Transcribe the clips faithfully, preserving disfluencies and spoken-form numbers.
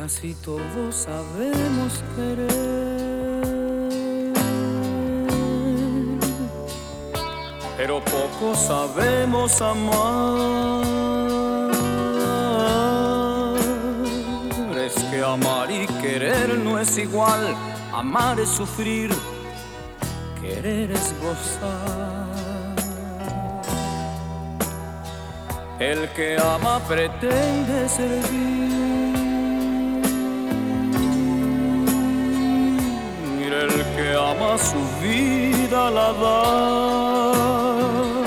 Casi todos sabemos querer, pero pocos sabemos amar. Es que amar y querer no es igual. Amar es sufrir, querer es gozar. El que ama pretende servir, el que ama su vida la da,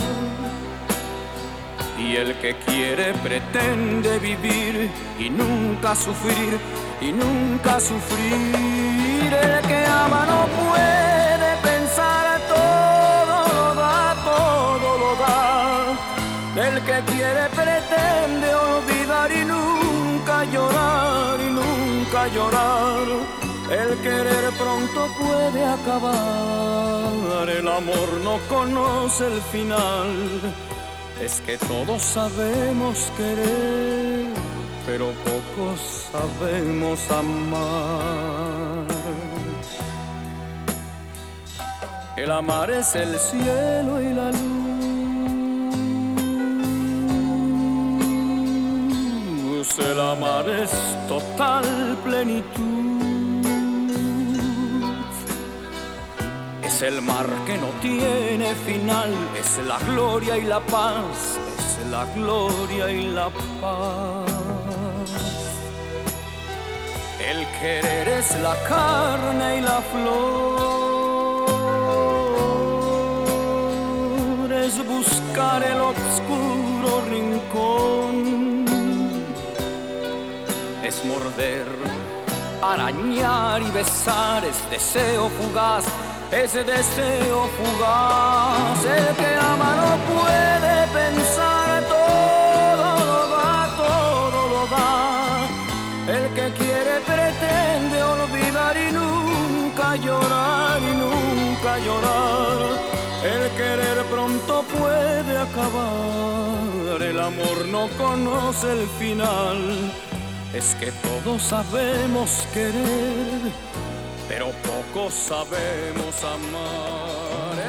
y el que quiere pretende vivir y nunca sufrir, y nunca sufrir. El que ama no puede pensar, todo lo da, todo lo da. El que quiere pretende olvidar y nunca llorar, y nunca llorar. El querer pronto puede acabar, el amor no conoce el final. Es que todos sabemos querer, pero pocos sabemos amar. El amar es el cielo y la luz. El amar es total plenitud. Es el mar que no tiene final. Es la gloria y la paz. Es la gloria y la paz. El querer es la carne y la flor. Es buscar el oscuro rincón. Es morder, arañar y besar, es deseo fugaz, es deseo fugaz. El que ama no puede pensar, todo lo da, todo lo da. El que quiere pretende olvidar y nunca llorar, y nunca llorar. El querer pronto puede acabar, el amor no conoce el final. Es que todos sabemos querer, pero pocos sabemos amar.